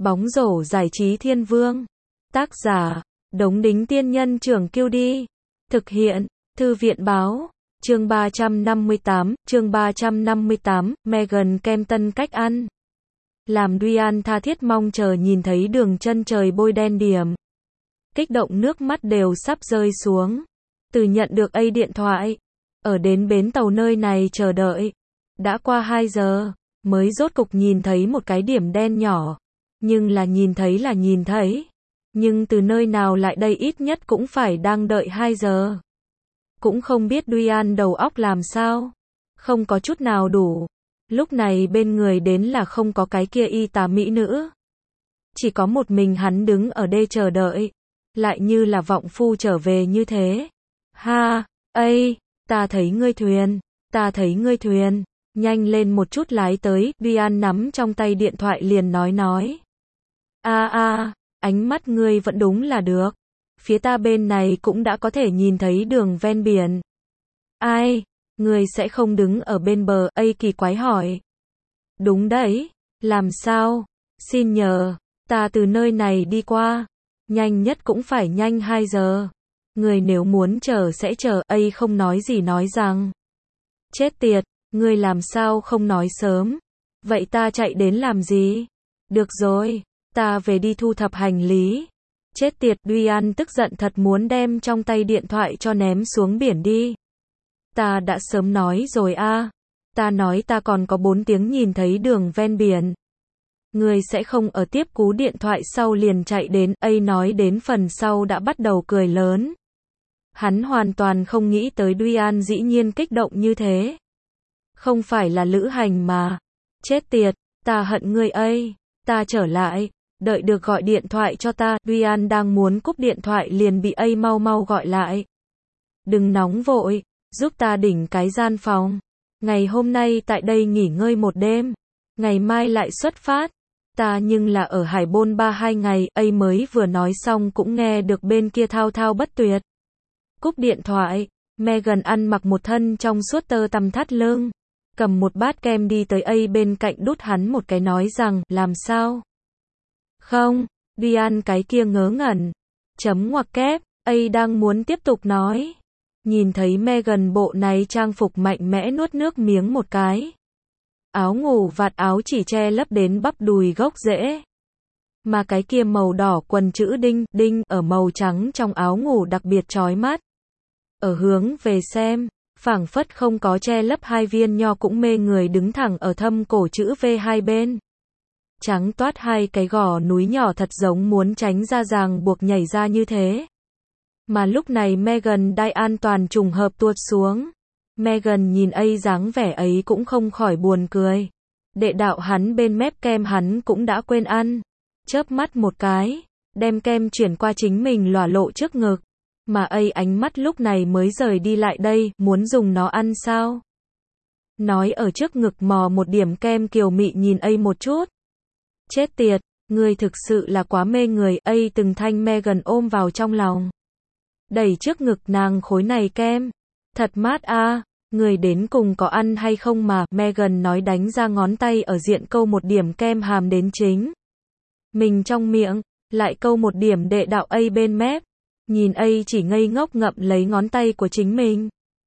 Bóng rổ giải trí thiên vương. Tác giả, Đống Đính Tiên Nhân Trưởng Kiêu Đi. Thực hiện, Thư viện Báo. Chương 358, Meghan Kempton cách ăn. Làm Ryan tha thiết mong chờ nhìn thấy đường chân trời bôi đen điểm. Kích động nước mắt đều sắp rơi xuống. Từ nhận được điện thoại, ở đến bến tàu nơi này chờ đợi. Đã qua 2 giờ, mới rốt cục nhìn thấy một cái điểm đen nhỏ. Nhưng là nhìn thấy. Nhưng từ nơi nào lại đây ít nhất cũng phải đang đợi 2 giờ. Cũng không biết Ryan đầu óc làm sao. Không có chút nào đủ. Lúc này bên người đến là không có cái kia y tá mỹ nữ. Chỉ có một mình hắn đứng ở đây chờ đợi. Lại như là vọng phu trở về như thế. Ha, ta thấy ngươi thuyền. Nhanh lên một chút lái tới. Ryan nắm trong tay điện thoại liền nói. Ánh mắt ngươi vẫn đúng là được. Phía ta bên này cũng đã có thể nhìn thấy đường ven biển. Ngươi sẽ không đứng ở bên bờ? Kỳ quái hỏi. Đúng đấy. Làm sao? Xin nhờ, ta từ nơi này đi qua. Nhanh nhất cũng phải nhanh 2 giờ. Ngươi nếu muốn chờ sẽ chờ. Không nói gì nói rằng. Chết tiệt, ngươi làm sao không nói sớm? Vậy ta chạy đến làm gì? Được rồi, ta về đi thu thập hành lý. Chết tiệt, Ryan tức giận thật muốn đem trong tay điện thoại cho ném xuống biển đi. Ta đã sớm nói rồi ta nói ta còn có 4 tiếng nhìn thấy đường ven biển. Ngươi sẽ không ở tiếp cú điện thoại sau liền chạy đến. Nói đến phần sau đã bắt đầu cười lớn. Hắn hoàn toàn không nghĩ tới Ryan dĩ nhiên kích động như thế. Không phải là lữ hành mà. Chết tiệt, ta hận ngươi. Ta trở lại. Đợi được gọi điện thoại cho ta. Ryan đang muốn cúp điện thoại liền bị mau gọi lại. Đừng nóng vội, giúp ta đỉnh cái gian phòng. Ngày hôm nay tại đây nghỉ ngơi một đêm. Ngày mai lại xuất phát. Ta nhưng là ở Hải Bôn 3-2 ngày. Mới vừa nói xong cũng nghe được bên kia thao thao bất tuyệt. Cúp điện thoại, Meghan ăn mặc một thân trong suốt tơ tằm thắt lưng. Cầm một bát kem đi tới bên cạnh đút hắn một cái nói rằng, làm sao? Không, Ryan cái kia ngớ ngẩn. Chấm ngoặc kép, đang muốn tiếp tục nói. Nhìn thấy Meghan bộ này trang phục mạnh mẽ nuốt nước miếng một cái. Áo ngủ vạt áo chỉ che lấp đến bắp đùi gốc rễ. Mà cái kia màu đỏ quần chữ đinh ở màu trắng trong áo ngủ đặc biệt chói mắt. Ở hướng về xem, phảng phất không có che lấp hai viên nho cũng mê người đứng thẳng ở thâm cổ chữ V hai bên. Trắng toát hai cái gò núi nhỏ thật giống muốn tránh ra ràng buộc nhảy ra như thế. Mà lúc này Meghan đai an toàn trùng hợp tuột xuống. Meghan nhìn dáng vẻ ấy cũng không khỏi buồn cười. Đệ đạo hắn bên mép kem hắn cũng đã quên ăn. Chớp mắt một cái, đem kem chuyển qua chính mình lòa lộ trước ngực. Mà ánh mắt lúc này mới rời đi lại đây, muốn dùng nó ăn sao? Nói ở trước ngực mò một điểm kem kiều mị nhìn một chút. Chết tiệt, ngươi thực sự là quá mê người. Từng thanh Meghan ôm vào trong lòng. Đẩy trước ngực nàng khối này kem. Thật mát người đến cùng có ăn hay không mà. Meghan nói đánh ra ngón tay ở diện câu một điểm kem hàm đến chính mình trong miệng, lại câu một điểm đệ đạo bên mép. Nhìn chỉ ngây ngốc ngậm lấy ngón tay của chính mình.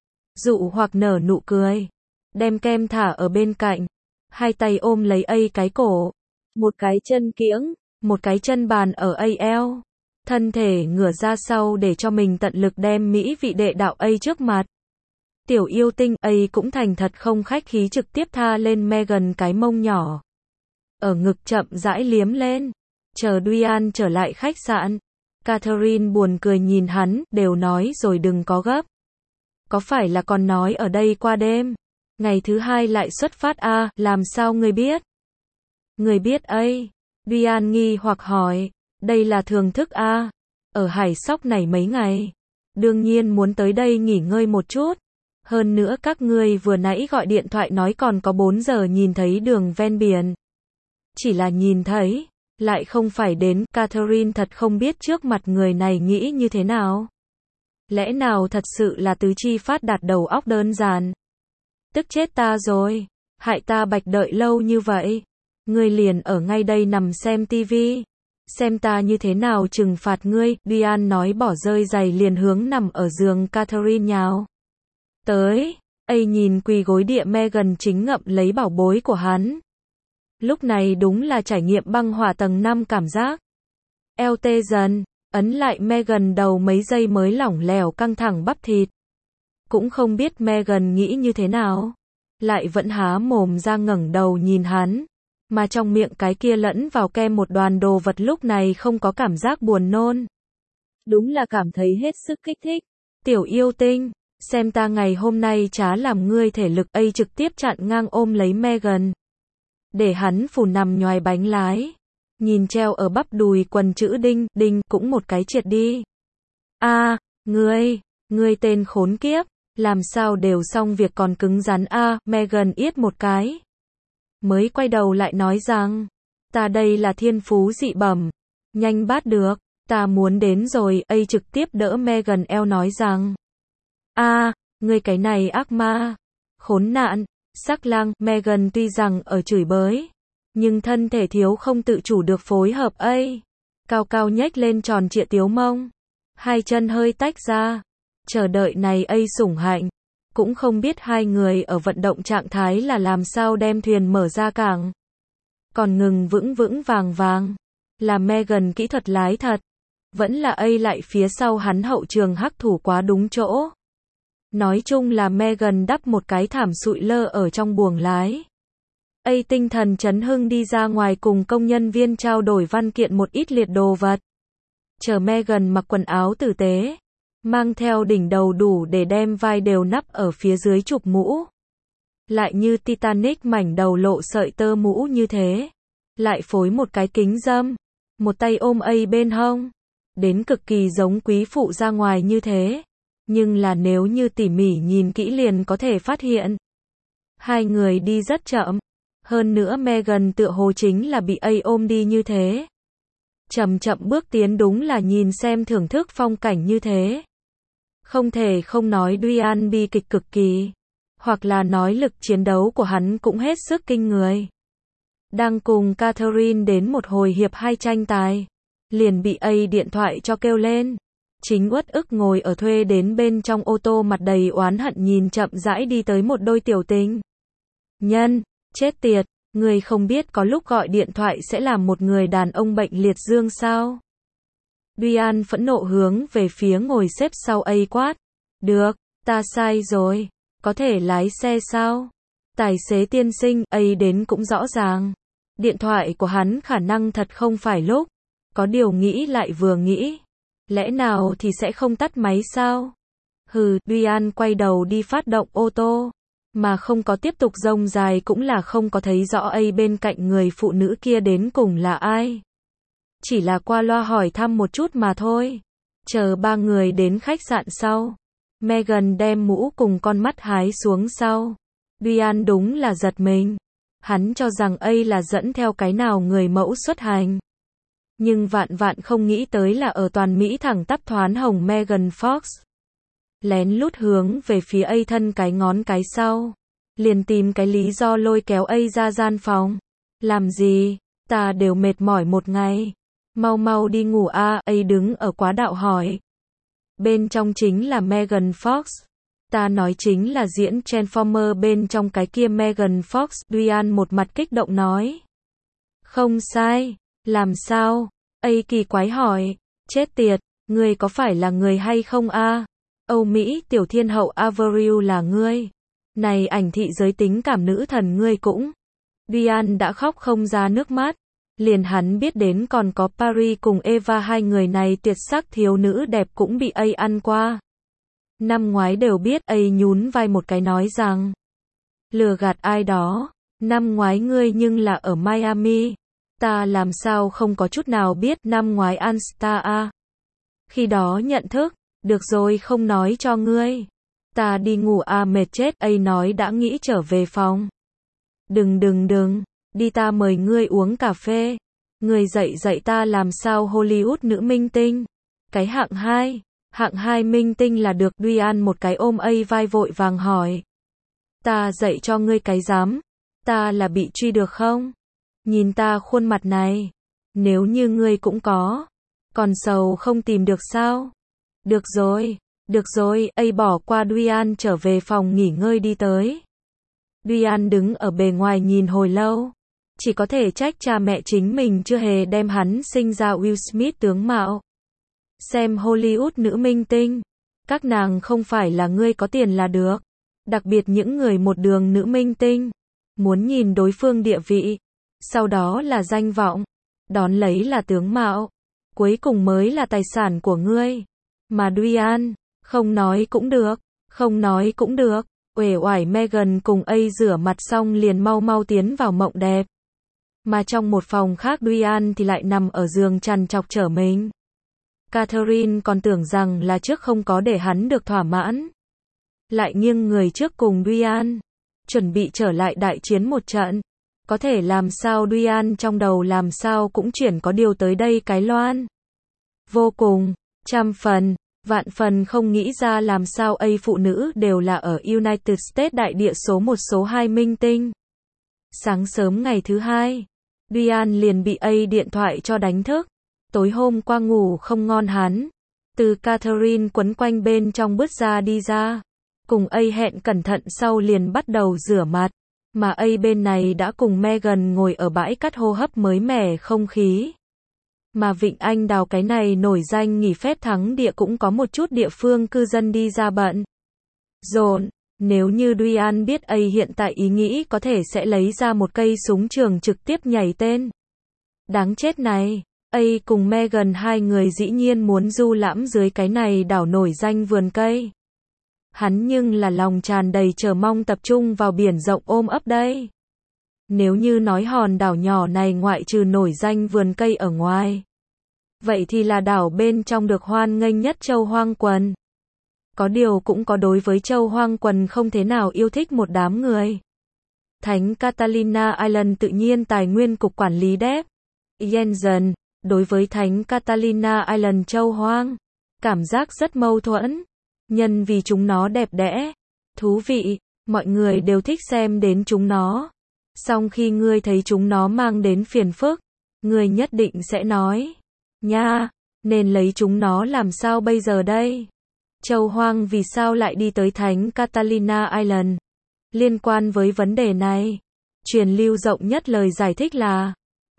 Dụ hoặc nở nụ cười. Đem kem thả ở bên cạnh. Hai tay ôm lấy cái cổ. Một cái chân kiễng, một cái chân bàn ở eo. Thân thể ngửa ra sau để cho mình tận lực đem mỹ vị đệ đạo trước mặt. Tiểu yêu tinh cũng thành thật không khách khí trực tiếp tha lên Meghan cái mông nhỏ. Ở ngực chậm rãi liếm lên. Chờ Ryan trở lại khách sạn. Catherine buồn cười nhìn hắn, đều nói rồi đừng có gấp. Có phải là còn nói ở đây qua đêm? Ngày thứ 2 lại xuất phát làm sao ngươi biết? Ngươi biết Ryan nghi hoặc hỏi, đây là thưởng thức ở Hải Sóc này mấy ngày. Đương nhiên muốn tới đây nghỉ ngơi một chút. Hơn nữa các ngươi vừa nãy gọi điện thoại nói còn có 4 giờ nhìn thấy đường ven biển. Chỉ là nhìn thấy. Lại không phải đến. Catherine thật không biết trước mặt người này nghĩ như thế nào. Lẽ nào thật sự là tứ chi phát đạt đầu óc đơn giản. Tức chết ta rồi. Hại ta bạch đợi lâu như vậy. Ngươi liền ở ngay đây nằm xem tivi. Xem ta như thế nào trừng phạt ngươi. Diane nói bỏ rơi giày liền hướng nằm ở giường Catherine nhào tới. Nhìn quỳ gối địa Megan chính ngậm lấy bảo bối của hắn. Lúc này đúng là trải nghiệm băng hỏa tầng 5 cảm giác. Eo tê dần, ấn lại Megan đầu mấy giây mới lỏng lẻo căng thẳng bắp thịt. Cũng không biết Megan nghĩ như thế nào. Lại vẫn há mồm ra ngẩng đầu nhìn hắn. Mà trong miệng cái kia lẫn vào kem một đoàn đồ vật lúc này không có cảm giác buồn nôn. Đúng là cảm thấy hết sức kích thích. Tiểu yêu tinh, xem ta ngày hôm nay chả làm ngươi thể lực. Trực tiếp chặn ngang ôm lấy Megan. Để hắn phủ nằm nhoài bánh lái. Nhìn treo ở bắp đùi quần chữ đinh, đinh cũng một cái triệt đi. Ngươi tên khốn kiếp, làm sao đều xong việc còn cứng rắn Megan yết một cái. Mới quay đầu lại nói rằng, ta đây là thiên phú dị bẩm, nhanh bắt được, ta muốn đến rồi. Trực tiếp đỡ Megan eo nói rằng, ngươi cái này ác ma, khốn nạn, sắc lang. Megan tuy rằng ở chửi bới, nhưng thân thể thiếu không tự chủ được phối hợp. Cao cao nhếch lên tròn trịa tiếu mông, hai chân hơi tách ra, chờ đợi này sủng hạnh. Cũng không biết hai người ở vận động trạng thái là làm sao đem thuyền mở ra cảng. Còn ngừng vững vững vàng vàng. Là Megan kỹ thuật lái thật. Vẫn là lại phía sau hắn hậu trường hắc thủ quá đúng chỗ. Nói chung là Megan đắp một cái thảm sụi lơ ở trong buồng lái. Tinh thần chấn hưng đi ra ngoài cùng công nhân viên trao đổi văn kiện một ít liệt đồ vật. Chờ Megan mặc quần áo tử tế. Mang theo đỉnh đầu đủ để đem vai đều nắp ở phía dưới chụp mũ. Lại như Titanic mảnh đầu lộ sợi tơ mũ như thế. Lại phối một cái kính dâm. Một tay ôm bên hông. Đến cực kỳ giống quý phụ ra ngoài như thế. Nhưng là nếu như tỉ mỉ nhìn kỹ liền có thể phát hiện. Hai người đi rất chậm. Hơn nữa Megan tựa hồ chính là bị ôm đi như thế. Chậm chậm bước tiến đúng là nhìn xem thưởng thức phong cảnh như thế. Không thể không nói Diane bi kịch cực kỳ. Hoặc là nói lực chiến đấu của hắn cũng hết sức kinh người. Đang cùng Catherine đến một hồi hiệp 2 tranh tài. Liền bị điện thoại cho kêu lên. Chính uất ức ngồi ở thuê đến bên trong ô tô mặt đầy oán hận nhìn chậm rãi đi tới một đôi tiểu tình nhân. Chết tiệt, người không biết có lúc gọi điện thoại sẽ làm một người đàn ông bệnh liệt dương sao? Diane phẫn nộ hướng về phía ngồi xếp sau quát. Được, ta sai rồi. Có thể lái xe sao? Tài xế tiên sinh, đến cũng rõ ràng. Điện thoại của hắn khả năng thật không phải lúc. Có điều nghĩ lại vừa nghĩ. Lẽ nào thì sẽ không tắt máy sao? Diane quay đầu đi phát động ô tô. Mà không có tiếp tục rông dài cũng là không có thấy rõ bên cạnh người phụ nữ kia đến cùng là ai. Chỉ là qua loa hỏi thăm một chút mà thôi. Chờ ba người đến khách sạn sau. Megan đem mũ cùng con mắt hái xuống sau. Diane đúng là giật mình. Hắn cho rằng là dẫn theo cái nào người mẫu xuất hành. Nhưng vạn vạn không nghĩ tới là ở toàn Mỹ thẳng tắp thoán hồng Megan Fox. Lén lút hướng về phía thân cái ngón cái sau. Liền tìm cái lý do lôi kéo ra gian phòng. Làm gì? Ta đều mệt mỏi một ngày. Mau mau đi ngủ đứng ở quá đạo hỏi. Bên trong chính là Megan Fox. Ta nói chính là diễn Transformer bên trong cái kia Megan Fox. Diane một mặt kích động nói. Không sai. Làm sao? Kỳ quái hỏi. Chết tiệt, ngươi có phải là người hay không Âu Mỹ tiểu thiên hậu Avril là ngươi. Này ảnh thị giới tính cảm nữ thần ngươi cũng. Diane đã khóc không ra nước mắt. Liền hắn biết đến còn có Paris cùng Eva, hai người này tuyệt sắc thiếu nữ đẹp cũng bị ăn qua. Năm ngoái đều biết. Nhún vai một cái nói rằng. Lừa gạt ai đó. Năm ngoái ngươi nhưng là ở Miami. Ta làm sao không có chút nào biết. Năm ngoái Anstar Khi đó nhận thức. Được rồi không nói cho ngươi. Ta đi ngủ mệt chết. Nói đã nghĩ trở về phòng. Đừng. Đi ta mời ngươi uống cà phê. Ngươi dạy ta làm sao Hollywood nữ minh tinh. Cái hạng 2 minh tinh là được. Diane một cái ôm vai vội vàng hỏi. Ta dạy cho ngươi cái dám. Ta là bị truy được không? Nhìn ta khuôn mặt này, nếu như ngươi cũng có, còn sầu không tìm được sao? Được rồi, ấy bỏ qua Duyan trở về phòng nghỉ ngơi đi tới. Duyan đứng ở bề ngoài nhìn hồi lâu, chỉ có thể trách cha mẹ chính mình chưa hề đem hắn sinh ra Will Smith tướng mạo. Xem Hollywood nữ minh tinh, các nàng không phải là ngươi có tiền là được, đặc biệt những người một đường nữ minh tinh, muốn nhìn đối phương địa vị, sau đó là danh vọng, đón lấy là tướng mạo, cuối cùng mới là tài sản của ngươi. Mà Duyan, không nói cũng được, uể oải Megan cùng ấy rửa mặt xong liền mau mau tiến vào mộng đẹp. Mà trong một phòng khác Duyan thì lại nằm ở giường trằn trọc trở mình. Catherine còn tưởng rằng là trước không có để hắn được thỏa mãn, lại nghiêng người trước cùng Duyan, chuẩn bị trở lại đại chiến một trận. Có thể làm sao Duyan trong đầu làm sao cũng chuyển có điều tới đây cái loan. Vô cùng, trăm phần, vạn phần không nghĩ ra làm sao ấy phụ nữ đều là ở United States đại địa số 1 số 2 minh tinh. Sáng sớm ngày thứ hai, Duyan liền bị ấy điện thoại cho đánh thức. Tối hôm qua ngủ không ngon hắn, từ Catherine quấn quanh bên trong bước ra đi ra, cùng ấy hẹn cẩn thận sau liền bắt đầu rửa mặt, mà ấy bên này đã cùng Megan ngồi ở bãi cát hô hấp mới mẻ không khí. Mà Vịnh Anh Đào cái này nổi danh nghỉ phép thắng địa cũng có một chút địa phương cư dân đi ra bận rộn. Nếu như Duyan biết ấy hiện tại ý nghĩ có thể sẽ lấy ra một cây súng trường trực tiếp nhảy tên. Đáng chết này, ấy cùng Megan hai người dĩ nhiên muốn du lãm dưới cái này đảo nổi danh vườn cây. Hắn nhưng là lòng tràn đầy chờ mong tập trung vào biển rộng ôm ấp đây. Nếu như nói hòn đảo nhỏ này ngoại trừ nổi danh vườn cây ở ngoài, vậy thì là đảo bên trong được hoan nghênh nhất châu hoang quần. Có điều cũng có đối với châu hoang quần không thế nào yêu thích một đám người. Thánh Catalina Island tự nhiên tài nguyên cục quản lý Deb Jensen, đối với Thánh Catalina Island châu hoang, cảm giác rất mâu thuẫn. Nhân vì chúng nó đẹp đẽ, thú vị, mọi người đều thích xem đến chúng nó. Song khi ngươi thấy chúng nó mang đến phiền phức, ngươi nhất định sẽ nói, nha, nên lấy chúng nó làm sao bây giờ đây? Châu hoang vì sao lại đi tới Thánh Catalina Island? Liên quan với vấn đề này, truyền lưu rộng nhất lời giải thích là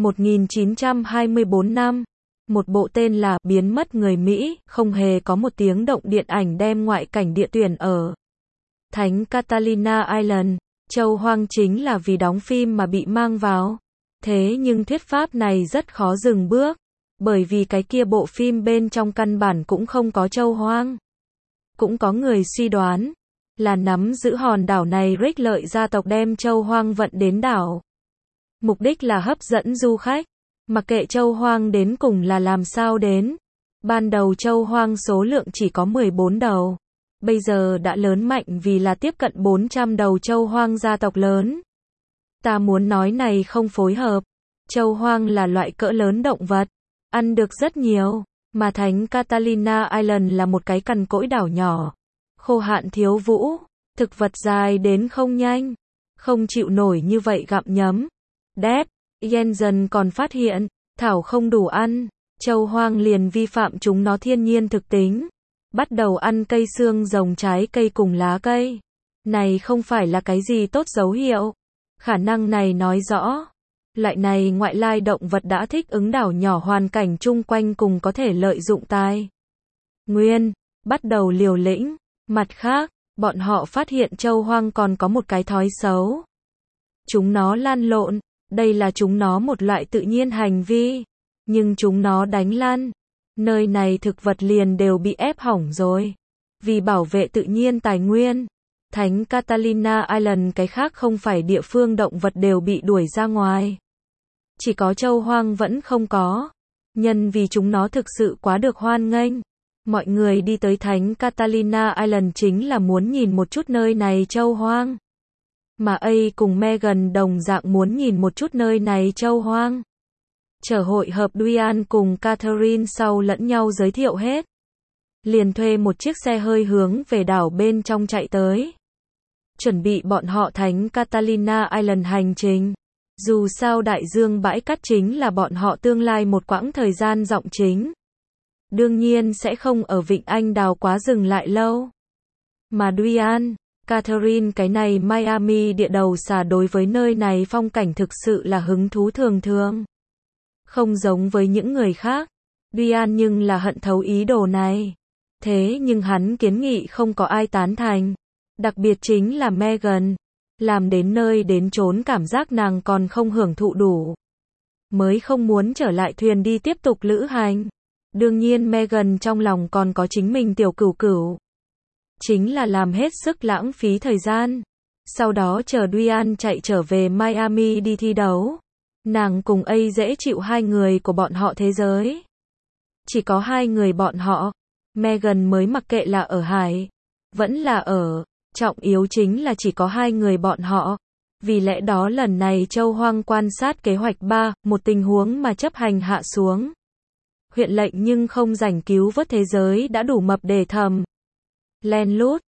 1924 năm, một bộ tên là Biến mất người Mỹ, không hề có một tiếng động điện ảnh đem ngoại cảnh địa tuyển ở Thánh Catalina Island, châu hoang chính là vì đóng phim mà bị mang vào. Thế nhưng thuyết pháp này rất khó dừng bước, bởi vì cái kia bộ phim bên trong căn bản cũng không có châu hoang. Cũng có người suy đoán, là nắm giữ hòn đảo này Rick lợi gia tộc đem châu hoang vận đến đảo. Mục đích là hấp dẫn du khách, mặc kệ châu hoang đến cùng là làm sao đến. Ban đầu châu hoang số lượng chỉ có 14 đầu, bây giờ đã lớn mạnh vì là tiếp cận 400 đầu châu hoang gia tộc lớn. Ta muốn nói này không phối hợp, châu hoang là loại cỡ lớn động vật, ăn được rất nhiều, mà Thánh Catalina Island là một cái cằn cỗi đảo nhỏ, khô hạn thiếu vũ, thực vật dài đến không nhanh, không chịu nổi như vậy gặm nhấm. Deb Jensen còn phát hiện, thảo không đủ ăn, châu hoang liền vi phạm chúng nó thiên nhiên thực tính, bắt đầu ăn cây xương rồng trái cây cùng lá cây. Này không phải là cái gì tốt dấu hiệu. Khả năng này nói rõ, loại này ngoại lai động vật đã thích ứng đảo nhỏ hoàn cảnh chung quanh cùng có thể lợi dụng tài nguyên, bắt đầu liều lĩnh. Mặt khác, bọn họ phát hiện châu hoang còn có một cái thói xấu. Chúng nó lăn lộn, đây là chúng nó một loại tự nhiên hành vi, nhưng chúng nó đánh lăn. Nơi này thực vật liền đều bị ép hỏng rồi. Vì bảo vệ tự nhiên tài nguyên, Thánh Catalina Island cái khác không phải địa phương động vật đều bị đuổi ra ngoài. Chỉ có châu hoang vẫn không có. Nhân vì chúng nó thực sự quá được hoan nghênh. Mọi người đi tới Thánh Catalina Island chính là muốn nhìn một chút nơi này châu hoang. Mà A cùng Megan đồng dạng muốn nhìn một chút nơi này châu hoang. Chờ hội hợp Duyan cùng Catherine sau lẫn nhau giới thiệu hết. Liền thuê một chiếc xe hơi hướng về đảo bên trong chạy tới. Chuẩn bị bọn họ Thánh Catalina Island hành trình. Dù sao đại dương bãi cát chính là bọn họ tương lai một quãng thời gian rộng chính. Đương nhiên sẽ không ở Vịnh Anh Đào quá dừng lại lâu. Mà Dwayne, Catherine cái này Miami địa đầu xà đối với nơi này phong cảnh thực sự là hứng thú thường thường. Không giống với những người khác. Dwayne nhưng là hận thấu ý đồ này. Thế nhưng hắn kiến nghị không có ai tán thành. Đặc biệt chính là Megan. Làm đến nơi đến chốn cảm giác nàng còn không hưởng thụ đủ. Mới không muốn trở lại thuyền đi tiếp tục lữ hành. Đương nhiên Megan trong lòng còn có chính mình tiểu cửu cửu. Chính là làm hết sức lãng phí thời gian. Sau đó chờ Dwayne chạy trở về Miami đi thi đấu. Nàng cùng A dễ chịu hai người của bọn họ thế giới. Chỉ có hai người bọn họ. Megan mới mặc kệ là ở hải. Vẫn là ở. Trọng yếu chính là chỉ có hai người bọn họ. Vì lẽ đó lần này Châu Hoang quan sát kế hoạch 3, một tình huống mà chấp hành hạ xuống. Huyện lệnh nhưng không rảnh cứu vớt thế giới đã đủ mập để thầm. Len lút,